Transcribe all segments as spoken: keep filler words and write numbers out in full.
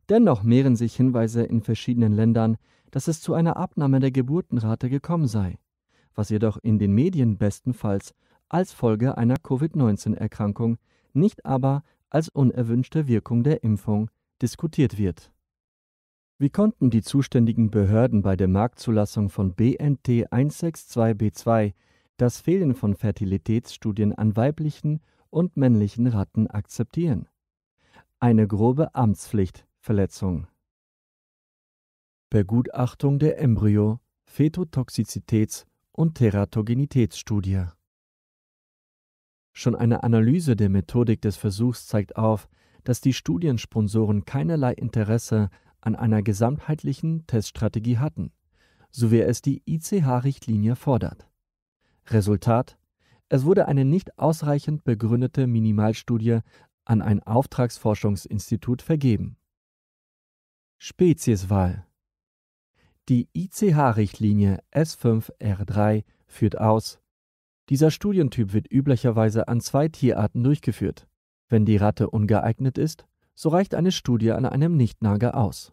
Dennoch mehren sich Hinweise in verschiedenen Ländern, dass es zu einer Abnahme der Geburtenrate gekommen sei, was jedoch in den Medien bestenfalls als Folge einer Covid neunzehn Erkrankung, nicht aber als unerwünschte Wirkung der Impfung diskutiert wird. Wie konnten die zuständigen Behörden bei der Marktzulassung von B N T eins sechs zwei B zwei das Fehlen von Fertilitätsstudien an weiblichen und männlichen Ratten akzeptieren? Eine grobe Amtspflichtverletzung. Begutachtung der Embryo-, Phätotoxizitäts- und Teratogenitätsstudie. Schon eine Analyse der Methodik des Versuchs zeigt auf, dass die Studiensponsoren keinerlei Interesse an einer gesamtheitlichen Teststrategie hatten, so wie es die I C H-Richtlinie fordert. Resultat: Es wurde eine nicht ausreichend begründete Minimalstudie an ein Auftragsforschungsinstitut vergeben. Spezieswahl. Die I C H-Richtlinie S fünf R drei führt aus: Dieser Studientyp wird üblicherweise an zwei Tierarten durchgeführt. Wenn die Ratte ungeeignet ist, so reicht eine Studie an einem Nichtnager aus.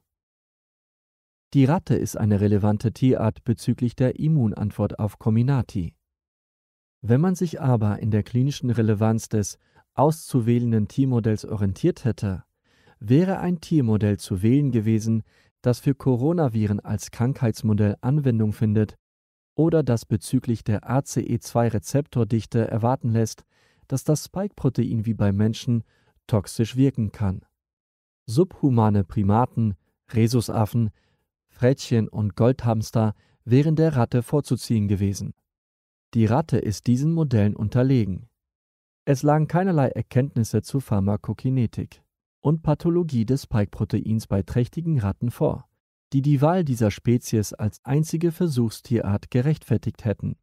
Die Ratte ist eine relevante Tierart bezüglich der Immunantwort auf Comirnaty. Wenn man sich aber in der klinischen Relevanz des auszuwählenden Tiermodells orientiert hätte, wäre ein Tiermodell zu wählen gewesen, das für Coronaviren als Krankheitsmodell Anwendung findet oder das bezüglich der A C E zwei Rezeptordichte erwarten lässt, dass das Spike-Protein wie beim Menschen toxisch wirken kann. Subhumane Primaten, Rhesusaffen, Frettchen und Goldhamster wären der Ratte vorzuziehen gewesen. Die Ratte ist diesen Modellen unterlegen. Es lagen keinerlei Erkenntnisse zur Pharmakokinetik und Pathologie des Spike-Proteins bei trächtigen Ratten vor, die die Wahl dieser Spezies als einzige Versuchstierart gerechtfertigt hätten.